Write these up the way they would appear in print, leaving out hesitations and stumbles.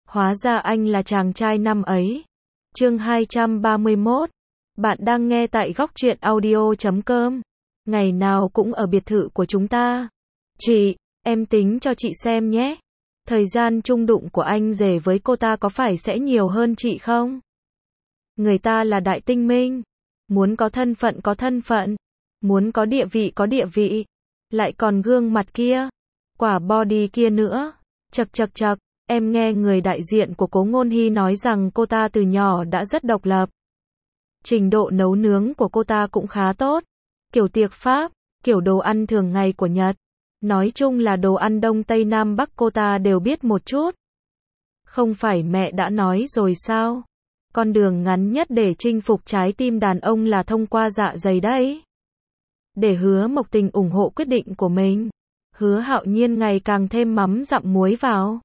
Hóa ra anh là chàng trai năm ấy. Chương 231. Bạn đang nghe tại Góc Truyện Audio.com. Ngày nào cũng ở biệt thự của chúng ta. Chị, em tính cho chị xem nhé. Thời gian chung đụng của anh rể với cô ta có phải sẽ nhiều hơn chị không? Người ta là đại tinh minh. Muốn có thân phận có thân phận. Muốn có địa vị có địa vị. Lại còn gương mặt kia. Quả body kia nữa. Chậc chậc chậc. Em nghe người đại diện của Cố Ngôn Hy nói rằng cô ta từ nhỏ đã rất độc lập. Trình độ nấu nướng của cô ta cũng khá tốt. Kiểu tiệc Pháp, kiểu đồ ăn thường ngày của Nhật. Nói chung là đồ ăn Đông Tây Nam Bắc cô ta đều biết một chút. Không phải mẹ đã nói rồi sao? Con đường ngắn nhất để chinh phục trái tim đàn ông là thông qua dạ dày đấy. Để Hứa Mộc Tình ủng hộ quyết định của mình, Hứa Hạo Nhiên ngày càng thêm mắm dặm muối vào.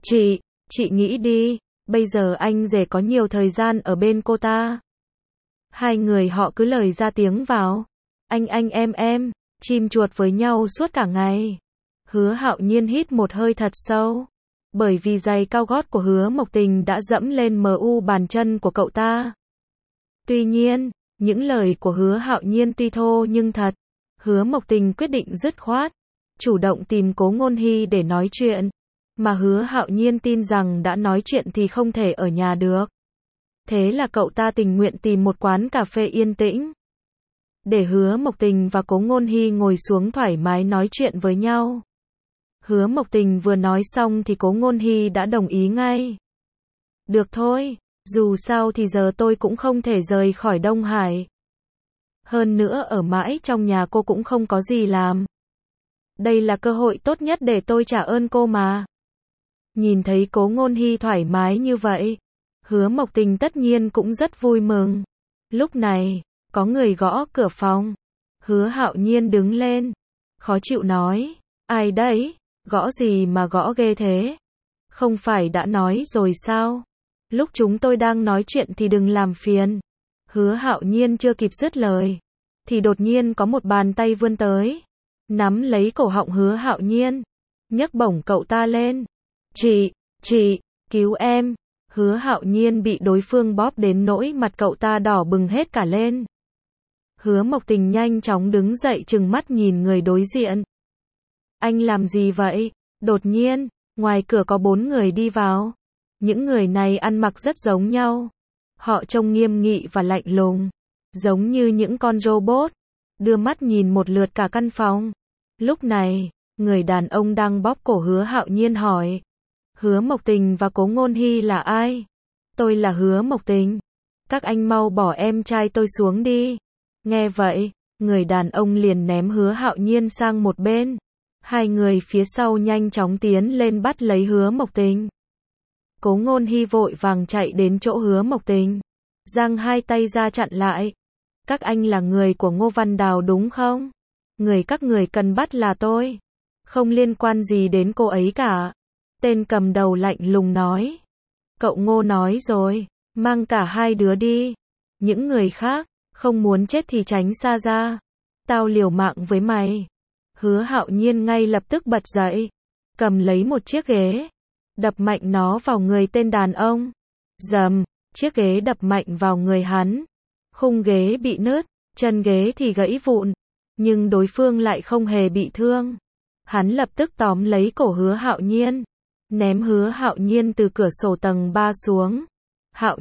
Chị nghĩ đi, bây giờ anh rể có nhiều thời gian ở bên cô ta. Hai người họ cứ lời ra tiếng vào. Anh em, chim chuột với nhau suốt cả ngày. Hứa Hạo Nhiên hít một hơi thật sâu. Bởi vì giày cao gót của Hứa Mộc Tình đã dẫm lên mu bàn chân của cậu ta. Tuy nhiên, những lời của Hứa Hạo Nhiên tuy thô nhưng thật. Hứa Mộc Tình quyết định dứt khoát, chủ động tìm Cố Ngôn Hy để nói chuyện. Mà Hứa Hạo Nhiên tin rằng đã nói chuyện thì không thể ở nhà được. Thế là cậu ta tình nguyện tìm một quán cà phê yên tĩnh. Để Hứa Mộc Tình và Cố Ngôn Hy ngồi xuống thoải mái nói chuyện với nhau. Hứa Mộc Tình vừa nói xong thì Cố Ngôn Hy đã đồng ý ngay. Được thôi, dù sao thì giờ tôi cũng không thể rời khỏi Đông Hải. Hơn nữa ở mãi trong nhà cô cũng không có gì làm. Đây là cơ hội tốt nhất để tôi trả ơn cô mà. Nhìn thấy Cố Ngôn Hy thoải mái như vậy, Hứa Mộc Tình tất nhiên cũng rất vui mừng. Lúc này, có người gõ cửa phòng. Hứa Hạo Nhiên đứng lên, khó chịu nói, ai đấy, gõ gì mà gõ ghê thế? Không phải đã nói rồi sao? Lúc chúng tôi đang nói chuyện thì đừng làm phiền. Hứa Hạo Nhiên chưa kịp dứt lời, thì đột nhiên có một bàn tay vươn tới, nắm lấy cổ họng Hứa Hạo Nhiên, nhấc bổng cậu ta lên. Chị, cứu em. Hứa Hạo Nhiên bị đối phương bóp đến nỗi mặt cậu ta đỏ bừng hết cả lên. Hứa Mộc Tình nhanh chóng đứng dậy trừng mắt nhìn người đối diện. Anh làm gì vậy? Đột nhiên, ngoài cửa có 4 người đi vào. Những người này ăn mặc rất giống nhau. Họ trông nghiêm nghị và lạnh lùng, giống như những con robot. Đưa mắt nhìn một lượt cả căn phòng. Lúc này, người đàn ông đang bóp cổ Hứa Hạo Nhiên hỏi. Hứa Mộc Tình và Cố Ngôn Hy là ai? Tôi là Hứa Mộc Tình. Các anh mau bỏ em trai tôi xuống đi. Nghe vậy, người đàn ông liền ném Hứa Hạo Nhiên sang một bên. Hai người phía sau nhanh chóng tiến lên bắt lấy Hứa Mộc Tình. Cố Ngôn Hy vội vàng chạy đến chỗ Hứa Mộc Tình, giang hai tay ra chặn lại. Các anh là người của Ngô Văn Đào đúng không? Người các người cần bắt là tôi. Không liên quan gì đến cô ấy cả. Tên cầm đầu lạnh lùng nói. Cậu Ngô nói rồi, mang cả hai đứa đi. Những người khác, không muốn chết thì tránh xa ra. Tao liều mạng với mày. Hứa Hạo Nhiên ngay lập tức bật dậy, cầm lấy một chiếc ghế, đập mạnh nó vào người tên đàn ông. Dầm, chiếc ghế đập mạnh vào người hắn. Khung ghế bị nứt, chân ghế thì gãy vụn. Nhưng đối phương lại không hề bị thương. Hắn lập tức tóm lấy cổ Hứa Hạo Nhiên, ném Hứa Hạo Nhiên từ cửa sổ tầng 3 xuống. Hạo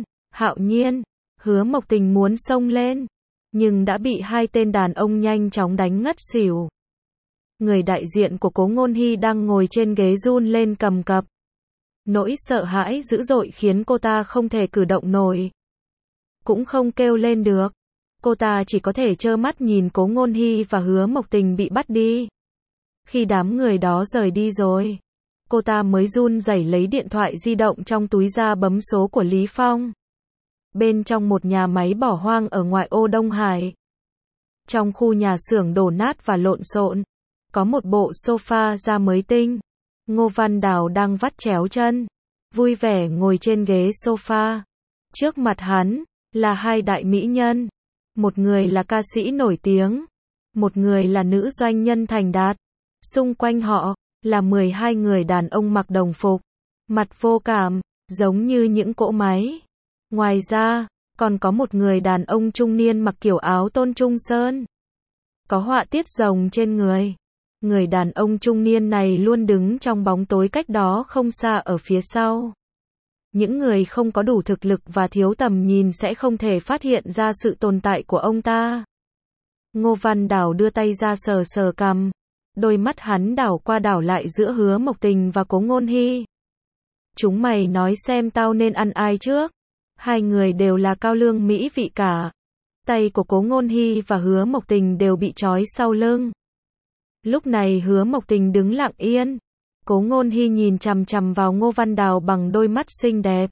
Nhiên, Hứa Mộc Tình muốn xông lên, nhưng đã bị hai tên đàn ông nhanh chóng đánh ngất xỉu. Người đại diện của Cố Ngôn Hy đang ngồi trên ghế run lên cầm cập. Nỗi sợ hãi dữ dội khiến cô ta không thể cử động nổi, cũng không kêu lên được. Cô ta chỉ có thể trơ mắt nhìn Cố Ngôn Hy và Hứa Mộc Tình bị bắt đi. Khi đám người đó rời đi rồi, cô ta mới run rẩy lấy điện thoại di động trong túi ra bấm số của Lý Phong. Bên trong một nhà máy bỏ hoang ở ngoại ô Đông Hải, trong khu nhà xưởng đổ nát và lộn xộn, có một bộ sofa da mới tinh. Ngô Văn Đào đang vắt chéo chân, vui vẻ ngồi trên ghế sofa. Trước mặt hắn là hai đại mỹ nhân. Một người là ca sĩ nổi tiếng, một người là nữ doanh nhân thành đạt. Xung quanh họ là 12 người đàn ông mặc đồng phục, mặt vô cảm, giống như những cỗ máy. Ngoài ra, còn có một người đàn ông trung niên mặc kiểu áo tôn trung sơn, có họa tiết rồng trên người. Người đàn ông trung niên này luôn đứng trong bóng tối cách đó không xa ở phía sau. Những người không có đủ thực lực và thiếu tầm nhìn sẽ không thể phát hiện ra sự tồn tại của ông ta. Ngô Văn Đảo đưa tay ra sờ sờ cằm. Đôi mắt hắn đảo qua đảo lại giữa Hứa Mộc Tình và Cố Ngôn Hi. Chúng mày nói xem tao nên ăn ai trước? Hai người đều là cao lương mỹ vị cả. Tay của Cố Ngôn Hi và Hứa Mộc Tình đều bị trói sau lưng. Lúc này Hứa Mộc Tình đứng lặng yên. Cố Ngôn Hi nhìn chằm chằm vào Ngô Văn Đào bằng đôi mắt xinh đẹp.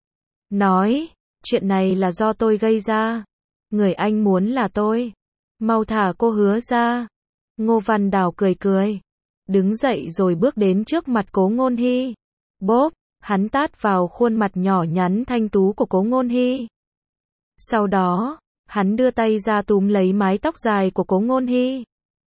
Nói, chuyện này là do tôi gây ra. Người anh muốn là tôi. Mau thả cô Hứa ra. Ngô Văn Đào cười cười. Đứng dậy rồi bước đến trước mặt Cố Ngôn Hi. Bốp, hắn tát vào khuôn mặt nhỏ nhắn thanh tú của Cố Ngôn Hi. Sau đó, hắn đưa tay ra túm lấy mái tóc dài của Cố Ngôn Hi.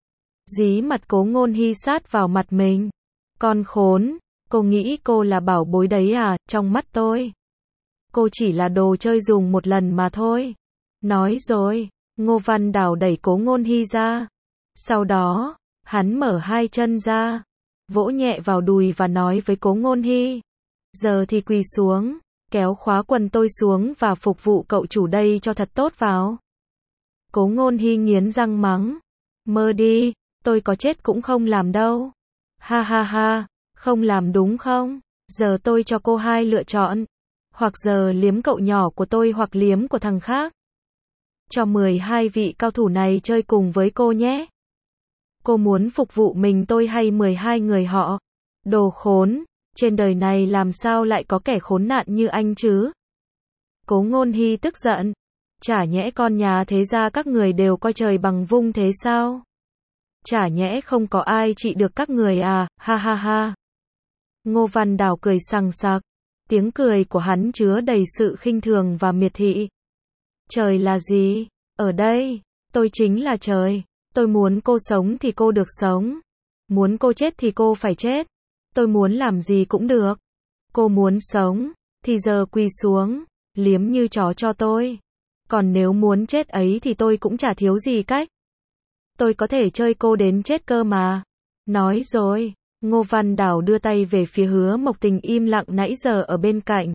Dí mặt Cố Ngôn Hi sát vào mặt mình. Con khốn, cô nghĩ cô là bảo bối đấy à, trong mắt tôi. Cô chỉ là đồ chơi dùng một lần mà thôi. Nói rồi, Ngô Văn Đào đẩy Cố Ngôn Hi ra. Sau đó, hắn mở hai chân ra, vỗ nhẹ vào đùi và nói với Cố Ngôn Hi. Giờ thì quỳ xuống, kéo khóa quần tôi xuống và phục vụ cậu chủ đây cho thật tốt vào. Cố Ngôn Hi nghiến răng mắng. Mơ đi, tôi có chết cũng không làm đâu. Ha ha ha, không làm đúng không? Giờ tôi cho cô hai lựa chọn. Hoặc giờ liếm cậu nhỏ của tôi hoặc liếm của thằng khác. Cho 12 vị cao thủ này chơi cùng với cô nhé. Cô muốn phục vụ mình tôi hay 12 người họ? Đồ khốn, trên đời này làm sao lại có kẻ khốn nạn như anh chứ? Cố Ngôn Hi tức giận. Chả nhẽ con nhà thế gia các người đều coi trời bằng vung thế sao? Chả nhẽ không có ai trị được các người à, ha ha ha. Ngô Văn Đào cười sằng sặc. Tiếng cười của hắn chứa đầy sự khinh thường và miệt thị. Trời là gì? Ở đây, tôi chính là trời. Tôi muốn cô sống thì cô được sống. Muốn cô chết thì cô phải chết. Tôi muốn làm gì cũng được. Cô muốn sống, thì giờ quỳ xuống, liếm như chó cho tôi. Còn nếu muốn chết ấy thì tôi cũng chả thiếu gì cách. Tôi có thể chơi cô đến chết cơ mà. Nói rồi, Ngô Văn Đào đưa tay về phía Hứa Mộc Tình im lặng nãy giờ ở bên cạnh.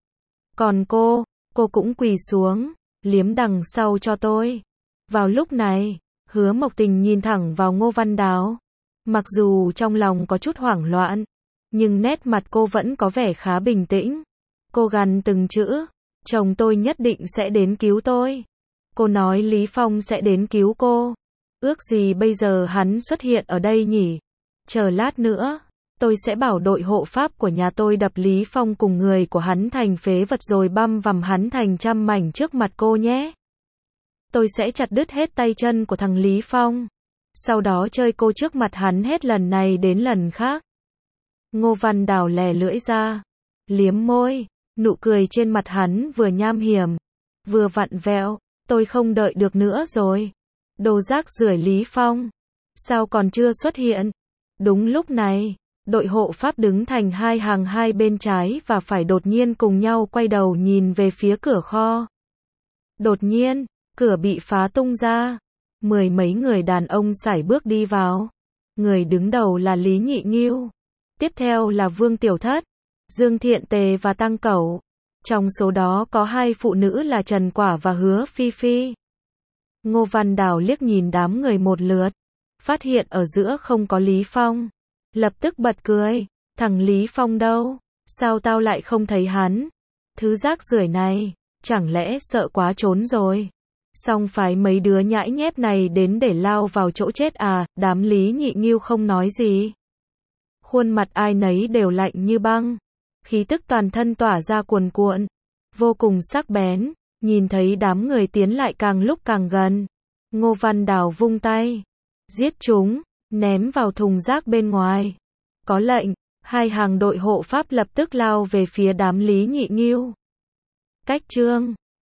Còn cô cũng quỳ xuống, liếm đằng sau cho tôi. Vào lúc này, Hứa Mộc Tình nhìn thẳng vào Ngô Văn Đào. Mặc dù trong lòng có chút hoảng loạn, nhưng nét mặt cô vẫn có vẻ khá bình tĩnh. Cô gằn từng chữ, chồng tôi nhất định sẽ đến cứu tôi. Cô nói Lý Phong sẽ đến cứu cô. Ước gì bây giờ hắn xuất hiện ở đây nhỉ? Chờ lát nữa, tôi sẽ bảo đội hộ pháp của nhà tôi đập Lý Phong cùng người của hắn thành phế vật rồi băm vằm hắn thành trăm mảnh trước mặt cô nhé. Tôi sẽ chặt đứt hết tay chân của thằng Lý Phong. Sau đó chơi cô trước mặt hắn hết lần này đến lần khác. Ngô Văn Đào lè lưỡi ra, liếm môi, nụ cười trên mặt hắn vừa nham hiểm, vừa vặn vẹo. Tôi không đợi được nữa rồi. Đồ rác rưởi Lý Phong. Sao còn chưa xuất hiện? Đúng lúc này, đội hộ pháp đứng thành hai hàng hai bên trái và phải đột nhiên cùng nhau quay đầu nhìn về phía cửa kho. Đột nhiên, cửa bị phá tung ra. 10 mấy người đàn ông sải bước đi vào. Người đứng đầu là Lý Nhị Ngưu. Tiếp theo là Vương Tiểu Thất, Dương Thiện Tề và Tăng Cẩu. Trong số đó có hai phụ nữ là Trần Quả và Hứa Phi Phi. Ngô Văn Đào liếc nhìn đám người một lượt, phát hiện ở giữa không có Lý Phong. Lập tức bật cười, thằng Lý Phong đâu? Sao tao lại không thấy hắn? Thứ rác rưởi này, chẳng lẽ sợ quá trốn rồi? Xong phái mấy đứa nhãi nhép này đến để lao vào chỗ chết à? Đám Lý Nhị Ngưu không nói gì. Khuôn mặt ai nấy đều lạnh như băng. Khí tức toàn thân tỏa ra cuồn cuộn, vô cùng sắc bén. Nhìn thấy đám người tiến lại càng lúc càng gần, Ngô Văn Đào vung tay, giết chúng, ném vào thùng rác bên ngoài. Có lệnh, hai hàng đội hộ pháp lập tức lao về phía đám Lý Nhị Ngưu. Cách chương